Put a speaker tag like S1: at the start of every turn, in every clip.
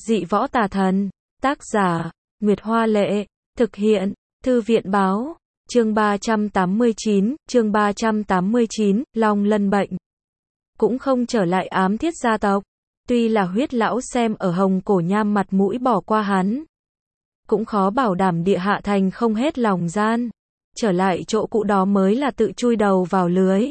S1: Dị võ tà thần. Tác giả, Nguyệt Hoa Lệ. Thực hiện, Thư viện Báo. Chương 389, Long Lân bệnh. Cũng không trở lại Ám Thiết gia tộc. Tuy là Huyết lão xem ở Hồng Cổ Nham mặt mũi bỏ qua hắn, cũng khó bảo đảm Địa Hạ Thành không hết lòng gian. Trở lại chỗ cũ đó mới là tự chui đầu vào lưới.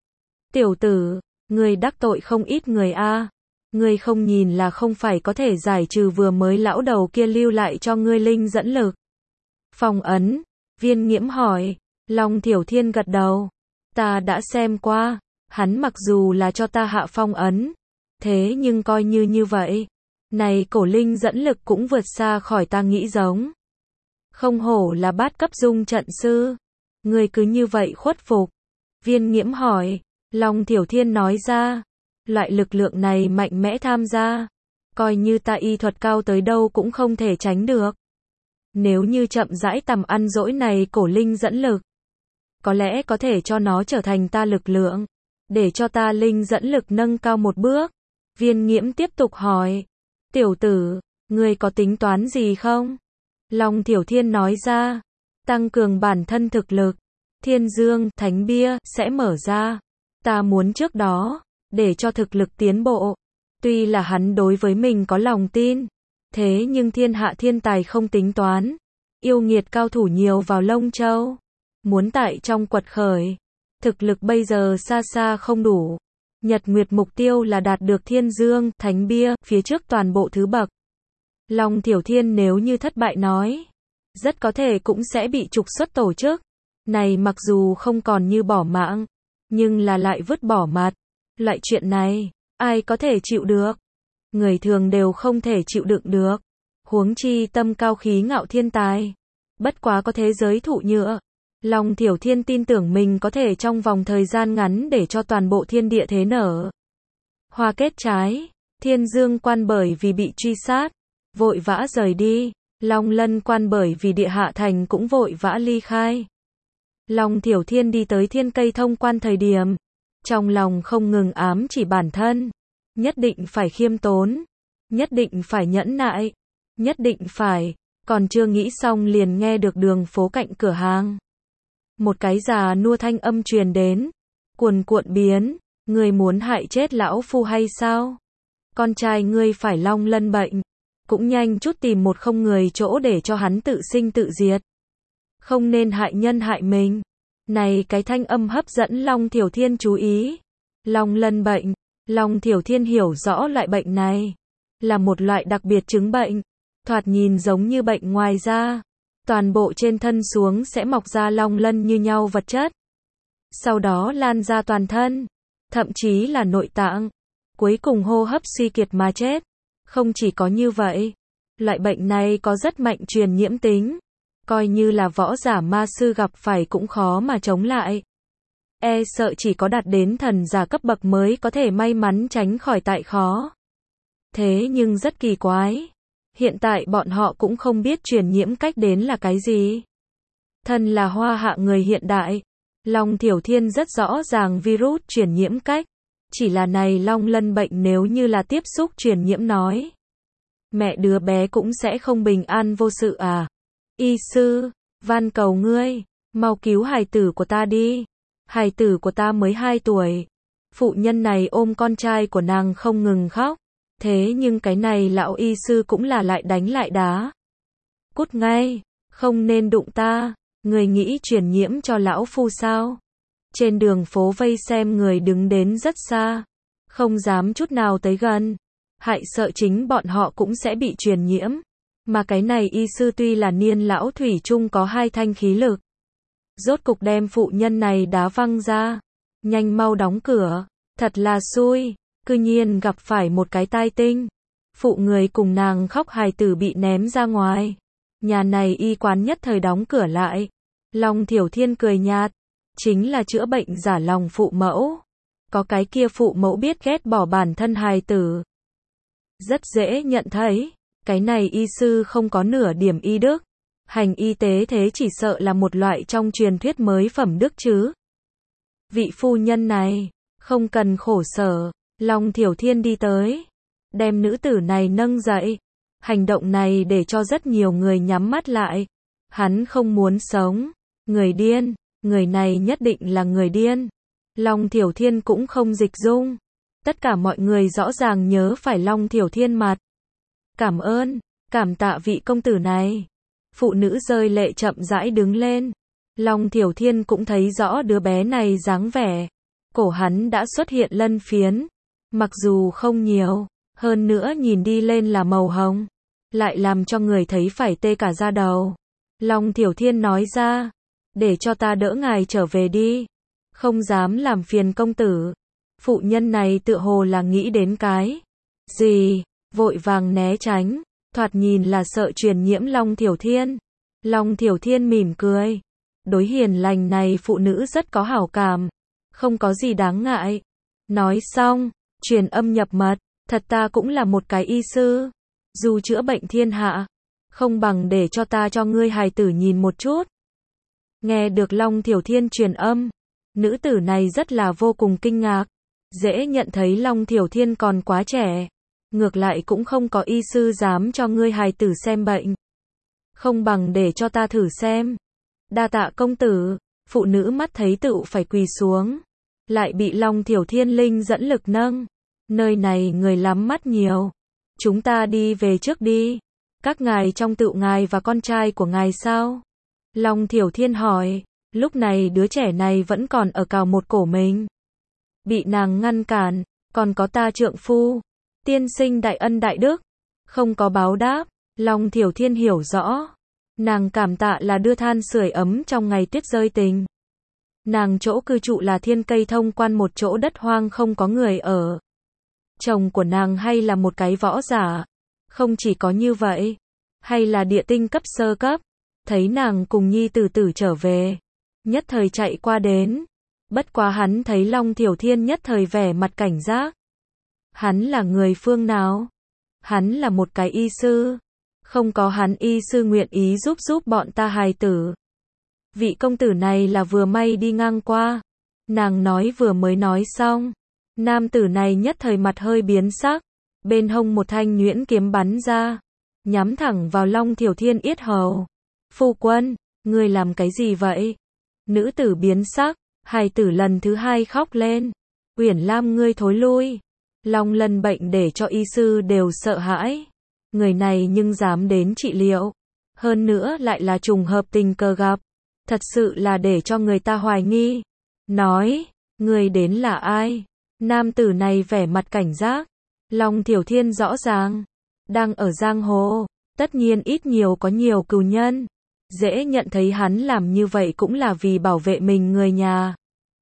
S1: Tiểu tử, ngươi đắc tội không ít người a. Ngươi không nhìn là không phải có thể giải trừ vừa mới lão đầu kia lưu lại cho ngươi linh dẫn lực. Phong ấn, Viên Nghiễm hỏi. Long Thiểu Thiên gật đầu. Ta đã xem qua, hắn mặc dù là cho ta hạ phong ấn, thế nhưng coi như vậy, này cổ linh dẫn lực cũng vượt xa khỏi ta nghĩ giống. Không hổ là bát cấp dung trận sư. Ngươi cứ như vậy khuất phục? Viên Nghiễm hỏi. Long Thiểu Thiên nói ra. Loại lực lượng này mạnh mẽ tham gia, coi như ta y thuật cao tới đâu cũng không thể tránh được. Nếu như chậm rãi tầm ăn dỗi này cổ linh dẫn lực, có lẽ có thể cho nó trở thành ta lực lượng, để cho ta linh dẫn lực nâng cao một bước. Viên Nghiễm tiếp tục hỏi. Tiểu tử, ngươi có tính toán gì không? Long Thiểu Thiên nói ra. Tăng cường bản thân thực lực, Thiên Dương Thánh Bia sẽ mở ra. Ta muốn trước đó, để cho thực lực tiến bộ. Tuy là hắn đối với mình có lòng tin, thế nhưng thiên hạ thiên tài không tính toán. Yêu nghiệt cao thủ nhiều vào Lông Châu. Muốn tại trong quật khởi, thực lực bây giờ xa xa không đủ. Nhật Nguyệt mục tiêu là đạt được Thiên Dương Thánh Bia phía trước toàn bộ thứ bậc. Long Thiểu Thiên nếu như thất bại nói, rất có thể cũng sẽ bị trục xuất tổ chức. Này mặc dù không còn như bỏ mạng, nhưng là lại vứt bỏ mặt. Loại chuyện này, ai có thể chịu được? Người thường đều không thể chịu đựng được. Huống chi tâm cao khí ngạo thiên tài. Bất quá có thế giới thụ nhựa. Long Thiểu Thiên tin tưởng mình có thể trong vòng thời gian ngắn để cho toàn bộ thiên địa thế nở hoa kết trái. Thiên Dương quan bởi vì bị truy sát, vội vã rời đi. Long Lân quan bởi vì Địa Hạ Thành cũng vội vã ly khai. Long Thiểu Thiên đi tới Thiên Cây Thông quan thời điểm, trong lòng không ngừng ám chỉ bản thân, nhất định phải khiêm tốn, nhất định phải nhẫn nại, nhất định phải, còn chưa nghĩ xong liền nghe được đường phố cạnh cửa hàng. Một cái già nua thanh âm truyền đến, cuồn cuộn biến, ngươi muốn hại chết lão phu hay sao? Con trai ngươi phải long lân bệnh, cũng nhanh chút tìm một không người chỗ để cho hắn tự sinh tự diệt. Không nên hại nhân hại mình. Này cái thanh âm hấp dẫn Long Thiểu Thiên chú ý. Long lân bệnh, Long Thiểu Thiên hiểu rõ loại bệnh này, là một loại đặc biệt chứng bệnh, thoạt nhìn giống như bệnh ngoài da. Toàn bộ trên thân xuống sẽ mọc ra long lân như nhau vật chất, sau đó lan ra toàn thân, thậm chí là nội tạng, cuối cùng hô hấp suy kiệt mà chết. Không chỉ có như vậy, loại bệnh này có rất mạnh truyền nhiễm tính, coi như là võ giả ma sư gặp phải cũng khó mà chống lại. E sợ chỉ có đạt đến thần giả cấp bậc mới có thể may mắn tránh khỏi tại khó. Thế nhưng rất kỳ quái, hiện tại bọn họ cũng không biết truyền nhiễm cách đến là cái gì. Thân là hoa hạ người hiện đại, Long Thiểu Thiên rất rõ ràng virus truyền nhiễm cách, chỉ là này long lân bệnh nếu như là tiếp xúc truyền nhiễm nói, mẹ đứa bé cũng sẽ không bình an vô sự à. Y sư, van cầu ngươi, mau cứu hài tử của ta đi. Hài tử của ta mới 2 tuổi. Phụ nhân này ôm con trai của nàng không ngừng khóc. Thế nhưng cái này lão y sư cũng là lại đánh lại đá. Cút ngay, không nên đụng ta. Người nghĩ truyền nhiễm cho lão phu sao? Trên đường phố vây xem người đứng đến rất xa, không dám chút nào tới gần, hại sợ chính bọn họ cũng sẽ bị truyền nhiễm. Mà cái này y sư tuy là niên lão thủy chung có 2 thanh khí lực, rốt cục đem phụ nhân này đá văng ra. Nhanh mau đóng cửa, thật là xui, cư nhiên gặp phải một cái tai tinh. Phụ người cùng nàng khóc hài tử bị ném ra ngoài. Nhà này y quán nhất thời đóng cửa lại. Long Thiểu Thiên cười nhạt, chính là chữa bệnh giả lòng phụ mẫu. Có cái kia phụ mẫu biết ghét bỏ bản thân hài tử, rất dễ nhận thấy. Cái này y sư không có nửa điểm y đức. Hành y tế thế chỉ sợ là một loại trong truyền thuyết mới phẩm đức chứ. Vị phu nhân này, không cần khổ sở. Long Thiểu Thiên đi tới, đem nữ tử này nâng dậy. Hành động này để cho rất nhiều người nhắm mắt lại. Hắn không muốn sống. Người điên, người này nhất định là người điên. Long Thiểu Thiên cũng không dịch dung. Tất cả mọi người rõ ràng nhớ phải Long Thiểu Thiên mặt. Cảm ơn, cảm tạ vị công tử này. Phụ nữ rơi lệ chậm rãi đứng lên. Long Thiểu Thiên cũng thấy rõ đứa bé này dáng vẻ. Cổ hắn đã xuất hiện lân phiến. Mặc dù không nhiều, hơn nữa nhìn đi lên là màu hồng. Lại làm cho người thấy phải tê cả da đầu. Long Thiểu Thiên nói ra. Để cho ta đỡ ngài trở về đi. Không dám làm phiền công tử. Phụ nhân này tựa hồ là nghĩ đến cái gì, vội vàng né tránh, thoạt nhìn là sợ truyền nhiễm Long Thiểu Thiên. Long Thiểu Thiên mỉm cười. Đối hiền lành này phụ nữ rất có hảo cảm. Không có gì đáng ngại. Nói xong, truyền âm nhập mật. Thật ta cũng là một cái y sư. Dù chữa bệnh thiên hạ, không bằng để cho ta cho ngươi hài tử nhìn một chút. Nghe được Long Thiểu Thiên truyền âm, nữ tử này rất là vô cùng kinh ngạc. Dễ nhận thấy Long Thiểu Thiên còn quá trẻ. Ngược lại cũng không có y sư dám cho ngươi hài tử xem bệnh. Không bằng để cho ta thử xem. Đa tạ công tử. Phụ nữ mắt thấy tựu phải quỳ xuống. Lại bị Long Thiểu Thiên linh dẫn lực nâng. Nơi này người lắm mắt nhiều. Chúng ta đi về trước đi. Các ngài trong tựu ngài và con trai của ngài sao? Long Thiểu Thiên hỏi. Lúc này đứa trẻ này vẫn còn ở cào một cổ mình. Bị nàng ngăn cản. Còn có ta trượng phu. Tiên sinh đại ân đại đức. Không có báo đáp. Long Thiểu Thiên hiểu rõ. Nàng cảm tạ là đưa than sưởi ấm trong ngày tuyết rơi tình. Nàng chỗ cư trụ là Thiên Cây Thông Quan, một chỗ đất hoang không có người ở. Chồng của nàng hay là một cái võ giả. Không chỉ có như vậy, hay là địa tinh cấp sơ cấp. Thấy nàng cùng nhi tử tử trở về, nhất thời chạy qua đến. Bất quá hắn thấy Long Thiểu Thiên nhất thời vẻ mặt cảnh giác. Hắn là người phương nào? Hắn là một cái y sư. Không có hắn y sư nguyện ý giúp bọn ta hài tử. Vị công tử này là vừa may đi ngang qua. Nàng nói vừa mới nói xong. Nam tử này nhất thời mặt hơi biến sắc. Bên hông một thanh nhuyễn kiếm bắn ra. Nhắm thẳng vào Long Thiểu Thiên yết hầu. Phu quân, ngươi làm cái gì vậy? Nữ tử biến sắc. Hài tử lần thứ hai khóc lên. Uyển Lam, ngươi thối lui. Long lân bệnh để cho y sư đều sợ hãi. Người này nhưng dám đến trị liệu. Hơn nữa lại là trùng hợp tình cờ gặp. Thật sự là để cho người ta hoài nghi. Nói, người đến là ai? Nam tử này vẻ mặt cảnh giác. Long Thiểu Thiên rõ ràng. Đang ở giang hồ. Tất nhiên ít nhiều có nhiều cừu nhân. Dễ nhận thấy hắn làm như vậy cũng là vì bảo vệ mình người nhà.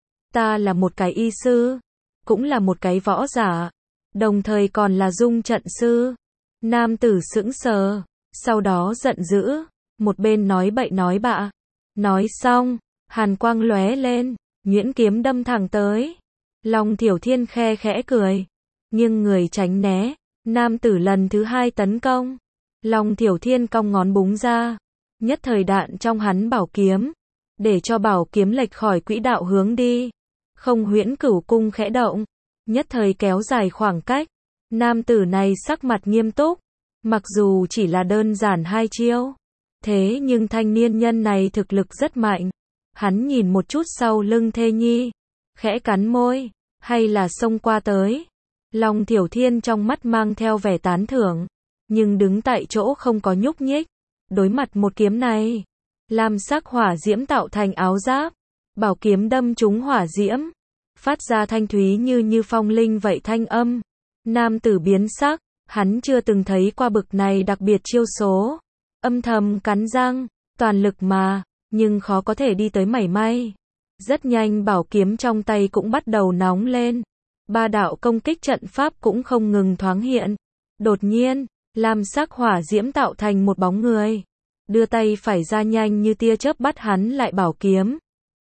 S1: Ta là một cái y sư. Cũng là một cái võ giả. Đồng thời còn là dung trận sư. Nam tử sững sờ. Sau đó giận dữ. Một bên nói bậy nói bạ. Nói xong, hàn quang lóe lên, nhuyễn kiếm đâm thẳng tới. Long Thiểu Thiên khe khẽ cười, nghiêng người tránh né. Nam tử lần thứ hai tấn công. Long Thiểu Thiên cong ngón búng ra, nhất thời đạn trong hắn bảo kiếm, để cho bảo kiếm lệch khỏi quỹ đạo hướng đi. Không huyễn cửu cung khẽ động, nhất thời kéo dài khoảng cách. Nam tử này sắc mặt nghiêm túc, mặc dù chỉ là đơn giản hai chiêu. Thế nhưng thanh niên nhân này thực lực rất mạnh. Hắn nhìn một chút sau lưng thê nhi. Khẽ cắn môi. Hay là xông qua tới. Long Thiểu Thiên trong mắt mang theo vẻ tán thưởng. Nhưng đứng tại chỗ không có nhúc nhích. Đối mặt một kiếm này. Lam sắc hỏa diễm tạo thành áo giáp. Bảo kiếm đâm trúng hỏa diễm. Phát ra thanh thúy như phong linh vậy thanh âm. Nam tử biến sắc. Hắn chưa từng thấy qua bực này đặc biệt chiêu số. Âm thầm cắn răng, toàn lực mà, nhưng khó có thể đi tới mảy may. Rất nhanh bảo kiếm trong tay cũng bắt đầu nóng lên. Ba đạo công kích trận pháp cũng không ngừng thoáng hiện. Đột nhiên, lam sắc hỏa diễm tạo thành một bóng người. Đưa tay phải ra nhanh như tia chớp bắt hắn lại bảo kiếm.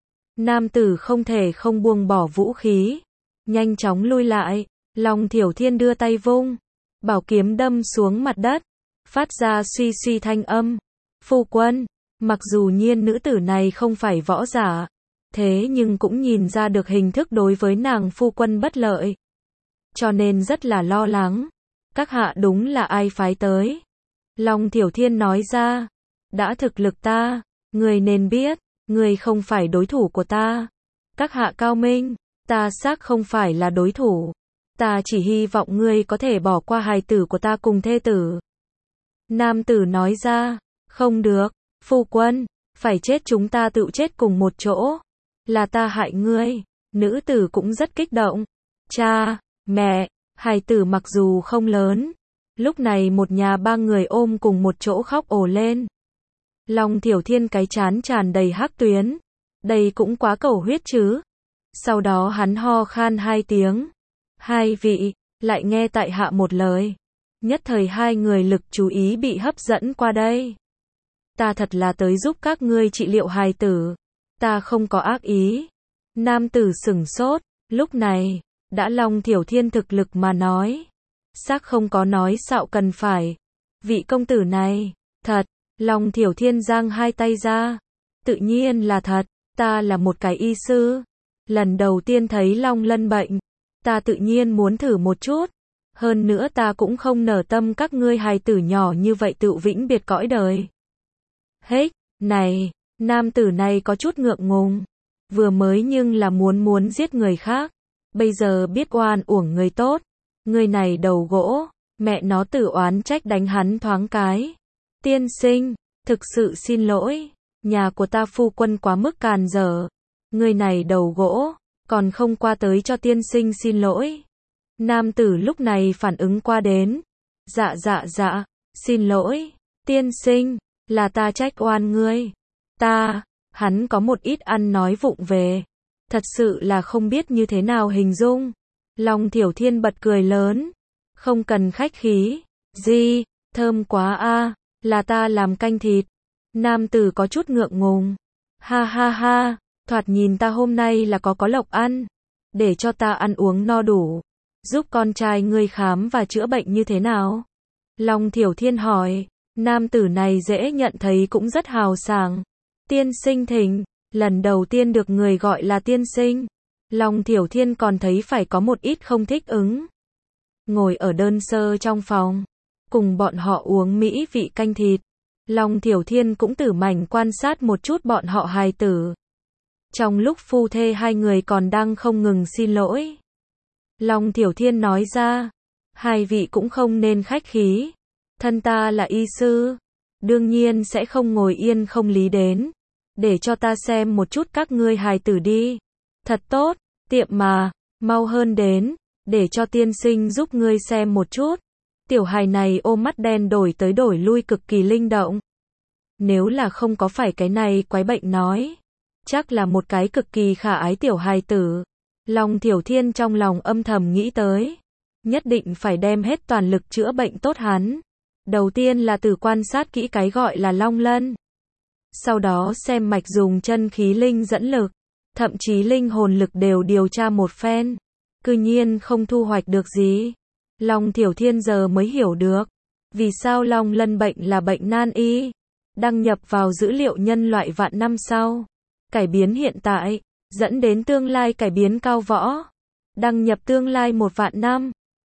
S1: Nam tử không thể không buông bỏ vũ khí. Nhanh chóng lui lại, Long Thiểu Thiên đưa tay vung. Bảo kiếm đâm xuống mặt đất. Phát ra suy thanh âm. Phu quân, mặc dù nhiên nữ tử này không phải võ giả, thế nhưng cũng nhìn ra được hình thức đối với nàng phu quân bất lợi. Cho nên rất là lo lắng. Các hạ đúng là ai phái tới? Long Thiểu Thiên nói ra, đã thực lực ta, người nên biết, người không phải đối thủ của ta. Các hạ cao minh, ta xác không phải là đối thủ. Ta chỉ hy vọng ngươi có thể bỏ qua hài tử của ta cùng thê tử. Nam tử nói ra, không được, phu quân, phải chết chúng ta tự chết cùng một chỗ. Là ta hại ngươi. Nữ tử cũng rất kích động. Cha, mẹ, hài tử mặc dù không lớn. Lúc này một nhà ba người ôm cùng một chỗ khóc ồ lên. Long Thiểu Thiên cái trán tràn đầy hắc tuyến. Đây cũng quá cầu huyết chứ. Sau đó hắn ho khan 2 tiếng. Hai vị, lại nghe tại hạ một lời. Nhất thời hai người lực chú ý bị hấp dẫn qua đây. Ta thật là tới giúp các ngươi trị liệu hài tử. Ta không có ác ý. Nam tử sửng sốt, lúc này, đã Long Thiểu Thiên thực lực mà nói. Xác không có nói xạo cần phải. Vị công tử này, thật, Long Thiểu Thiên giang hai tay ra. Tự nhiên là thật, ta là một cái y sư. Lần đầu tiên thấy Long Lân bệnh, ta tự nhiên muốn thử một chút. Hơn nữa ta cũng không nở tâm các ngươi hài tử nhỏ như vậy tự vĩnh biệt cõi đời. Hếch, này, nam tử này có chút ngượng ngùng. Vừa mới nhưng là muốn giết người khác. Bây giờ biết oan uổng người tốt. Người này đầu gỗ, mẹ nó tự oán trách đánh hắn thoáng cái. Tiên sinh, thực sự xin lỗi. Nhà của ta phu quân quá mức càn dở. Người này đầu gỗ, còn không qua tới cho tiên sinh xin lỗi. Nam tử lúc này phản ứng qua đến. Dạ, xin lỗi, tiên sinh, là ta trách oan ngươi. Hắn có một ít ăn nói vụng về. Thật sự là không biết như thế nào hình dung. Long Thiểu Thiên bật cười lớn. Không cần khách khí. Gì, thơm quá a, là ta làm canh thịt. Nam tử có chút ngượng ngùng. Ha, thoạt nhìn ta hôm nay là có lộc ăn. Để cho ta ăn uống no đủ. Giúp con trai ngươi khám và chữa bệnh như thế nào? Long Thiểu Thiên hỏi. Nam tử này dễ nhận thấy cũng rất hào sảng. Tiên sinh thỉnh, lần đầu tiên được người gọi là tiên sinh. Long Thiểu Thiên còn thấy phải có một ít không thích ứng. Ngồi ở đơn sơ trong phòng, cùng bọn họ uống mỹ vị canh thịt. Long Thiểu Thiên cũng tử mảnh quan sát một chút bọn họ hài tử. Trong lúc phu thê hai người còn đang không ngừng xin lỗi. Long Thiểu Thiên nói ra, hai vị cũng không nên khách khí. Thân ta là y sư, đương nhiên sẽ không ngồi yên không lý đến. Để cho ta xem một chút các ngươi hài tử đi. Thật tốt, tiệm mà, mau hơn đến, để cho tiên sinh giúp ngươi xem một chút. Tiểu hài này ôm mắt đen đổi tới đổi lui cực kỳ linh động. Nếu là không có phải cái này quái bệnh nói, chắc là một cái cực kỳ khả ái tiểu hài tử. Long Thiểu Thiên trong lòng âm thầm nghĩ tới. Nhất định phải đem hết toàn lực chữa bệnh tốt hắn. Đầu tiên là từ quan sát kỹ cái gọi là long lân. Sau đó xem mạch dùng chân khí linh dẫn lực. Thậm chí linh hồn lực đều điều tra một phen. Cư nhiên không thu hoạch được gì. Long Thiểu Thiên giờ mới hiểu được. Vì sao long lân bệnh là bệnh nan y. Đăng nhập vào dữ liệu nhân loại vạn năm sau. Cải biến hiện tại. Dẫn đến tương lai cải biến cao võ. Đăng nhập tương lai 1 vạn năm.